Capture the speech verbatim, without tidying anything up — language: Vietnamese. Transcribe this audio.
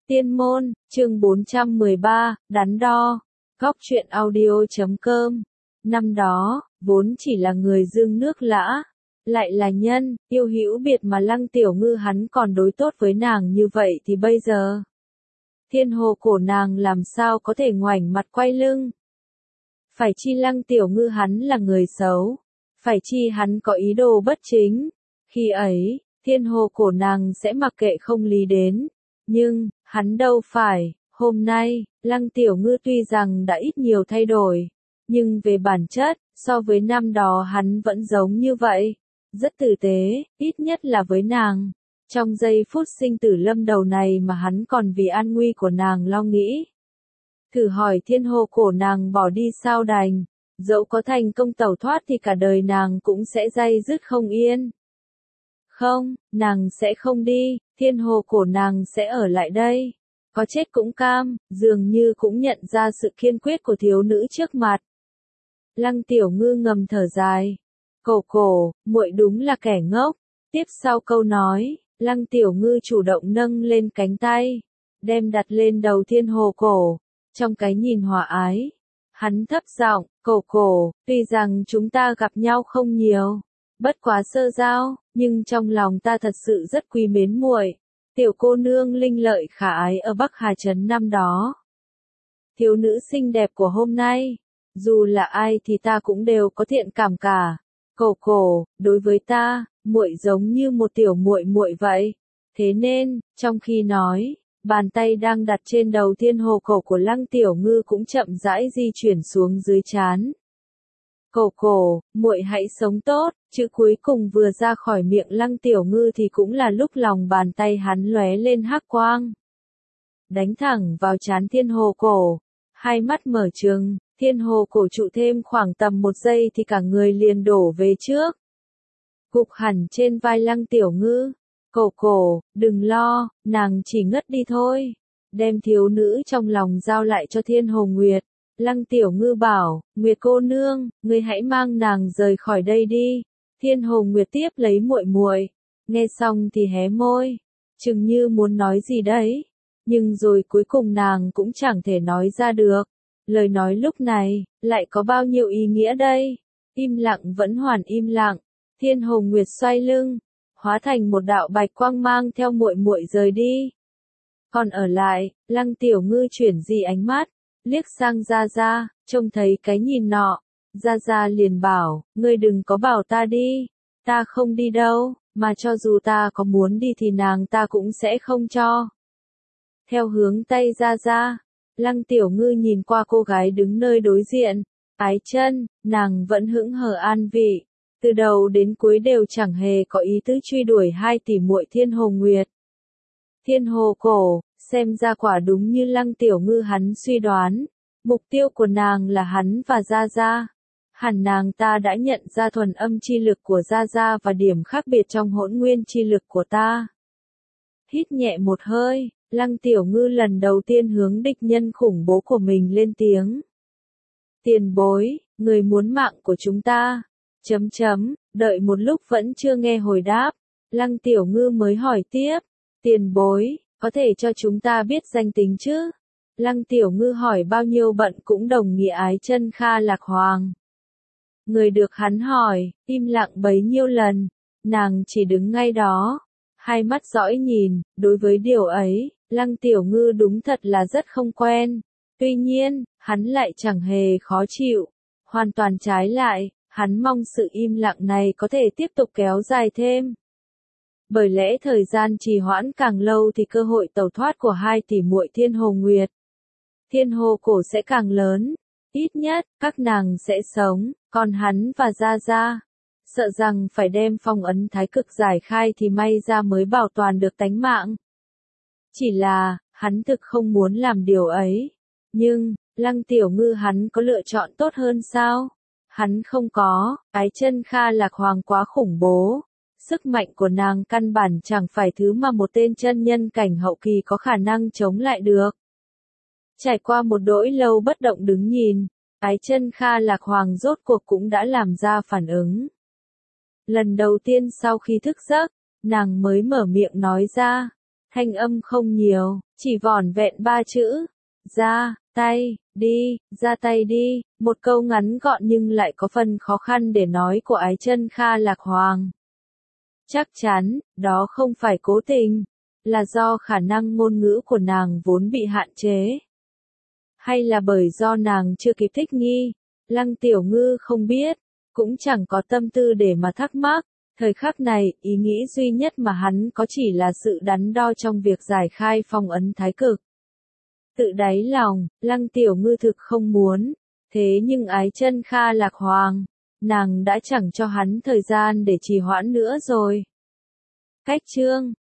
Tiên môn, chương bốn trăm mười ba, đắn đo. Góc truyện audio chấm com. Năm đó, vốn chỉ là người dương nước lã, lại là nhân, yêu hữu biệt mà Lăng Tiểu Ngư hắn còn đối tốt với nàng như vậy thì bây giờ, thiên hồ cổ nàng làm sao có thể ngoảnh mặt quay lưng. Phải chi Lăng Tiểu Ngư hắn là người xấu, phải chi hắn có ý đồ bất chính, khi ấy, thiên hồ cổ nàng sẽ mặc kệ không lý đến. Nhưng, hắn đâu phải, hôm nay, Lăng Tiểu Ngư tuy rằng đã ít nhiều thay đổi, nhưng về bản chất, so với năm đó hắn vẫn giống như vậy, rất tử tế, ít nhất là với nàng. Trong giây phút sinh tử lâm đầu này mà hắn còn vì an nguy của nàng lo nghĩ. Thử hỏi thiên hồ cổ nàng bỏ đi sao đành, dẫu có thành công tẩu thoát thì cả đời nàng cũng sẽ day dứt không yên. Không, nàng sẽ không đi, thiên hồ cổ nàng sẽ ở lại đây. Có chết cũng cam, dường như cũng nhận ra sự kiên quyết của thiếu nữ trước mặt. Lăng Tiểu Ngư ngầm thở dài. Cổ cổ, muội đúng là kẻ ngốc. Tiếp sau câu nói, Lăng Tiểu Ngư chủ động nâng lên cánh tay, đem đặt lên đầu thiên hồ cổ. Trong cái nhìn hòa ái, hắn thấp giọng, cổ cổ, tuy rằng chúng ta gặp nhau không nhiều, bất quá sơ giao, nhưng trong lòng ta thật sự rất quý mến muội, tiểu cô nương linh lợi khả ái ở Bắc Hà Trấn năm đó. Thiếu nữ xinh đẹp của hôm nay, dù là ai thì ta cũng đều có thiện cảm cả. Cổ cổ, đối với ta, muội giống như một tiểu muội muội vậy. Thế nên, trong khi nói, bàn tay đang đặt trên đầu thiên hồ cổ của Lăng Tiểu Ngư cũng chậm rãi di chuyển xuống dưới trán. Cổ cổ, muội hãy sống tốt, chữ cuối cùng vừa ra khỏi miệng Lăng Tiểu Ngư thì cũng là lúc lòng bàn tay hắn lóe lên hắc quang. Đánh thẳng vào trán thiên hồ cổ, hai mắt mở trừng, thiên hồ cổ trụ thêm khoảng tầm một giây thì cả người liền đổ về trước. Gục hẳn trên vai Lăng Tiểu Ngư, cổ cổ, đừng lo, nàng chỉ ngất đi thôi. Đem thiếu nữ trong lòng giao lại cho thiên hồ Nguyệt. Lăng Tiểu Ngư bảo, Nguyệt cô nương, ngươi hãy mang nàng rời khỏi đây đi. Thiên hồ Nguyệt tiếp lấy muội muội, nghe xong thì hé môi, chừng như muốn nói gì đấy, nhưng rồi cuối cùng nàng cũng chẳng thể nói ra được. Lời nói lúc này, lại có bao nhiêu ý nghĩa đây? Im lặng vẫn hoàn im lặng, Thiên hồ Nguyệt xoay lưng, hóa thành một đạo bạch quang mang theo muội muội rời đi. Còn ở lại, Lăng Tiểu Ngư chuyển di ánh mắt, liếc sang Gia Gia, trông thấy cái nhìn nọ, Gia Gia liền bảo, ngươi đừng có bảo ta đi, ta không đi đâu, mà cho dù ta có muốn đi thì nàng ta cũng sẽ không cho. Theo hướng tay Gia Gia, Lăng Tiểu Ngư nhìn qua cô gái đứng nơi đối diện, Ái Chân, nàng vẫn hững hờ an vị, từ đầu đến cuối đều chẳng hề có ý tứ truy đuổi hai tỷ muội thiên hồ Nguyệt. Thiên hồ cổ, xem ra quả đúng như Lăng Tiểu Ngư hắn suy đoán, mục tiêu của nàng là hắn và Gia Gia. Hẳn nàng ta đã nhận ra thuần âm chi lực của Gia Gia và điểm khác biệt trong hỗn nguyên chi lực của ta. Hít nhẹ một hơi, Lăng Tiểu Ngư lần đầu tiên hướng địch nhân khủng bố của mình lên tiếng. Tiền bối, người muốn mạng của chúng ta. Chấm chấm, đợi một lúc vẫn chưa nghe hồi đáp, Lăng Tiểu Ngư mới hỏi tiếp. Tiền bối, có thể cho chúng ta biết danh tính chứ? Lăng Tiểu Ngư hỏi bao nhiêu bận cũng đồng nghĩa Ái Chân Kha Lạc Hoàng. Người được hắn hỏi, im lặng bấy nhiêu lần, nàng chỉ đứng ngay đó, hai mắt dõi nhìn, đối với điều ấy, Lăng Tiểu Ngư đúng thật là rất không quen. Tuy nhiên, hắn lại chẳng hề khó chịu, hoàn toàn trái lại, hắn mong sự im lặng này có thể tiếp tục kéo dài thêm. Bởi lẽ thời gian trì hoãn càng lâu thì cơ hội tẩu thoát của hai tỷ muội thiên hồ Nguyệt, thiên hồ cổ sẽ càng lớn. Ít nhất, các nàng sẽ sống, còn hắn và Gia Gia, sợ rằng phải đem phong ấn thái cực giải khai thì may ra mới bảo toàn được tánh mạng. Chỉ là, hắn thực không muốn làm điều ấy. Nhưng, Lăng Tiểu Ngư hắn có lựa chọn tốt hơn sao? Hắn không có, Ái Chân Kha Lạc Hoàng quá khủng bố. Sức mạnh của nàng căn bản chẳng phải thứ mà một tên chân nhân cảnh hậu kỳ có khả năng chống lại được. Trải qua một đỗi lâu bất động đứng nhìn, Ái Chân Kha Lạc Hoàng rốt cuộc cũng đã làm ra phản ứng. Lần đầu tiên sau khi thức giấc, nàng mới mở miệng nói ra, thanh âm không nhiều, Chỉ vỏn vẹn ba chữ. Ra, tay, đi, ra tay đi, một câu ngắn gọn nhưng lại có phần khó khăn để nói của Ái Chân Kha Lạc Hoàng. Chắc chắn, đó không phải cố tình, là do khả năng ngôn ngữ của nàng vốn bị hạn chế. Hay là bởi do nàng chưa kịp thích nghi, Lăng Tiểu Ngư không biết, cũng chẳng có tâm tư để mà thắc mắc. Thời khắc này, ý nghĩ duy nhất mà hắn có chỉ là sự đắn đo trong việc giải khai phong ấn thái cực. Tự đáy lòng, Lăng Tiểu Ngư thực không muốn, thế nhưng Ái Chân Kha Lạc Hoàng, nàng đã chẳng cho hắn thời gian để trì hoãn nữa rồi. Cách chương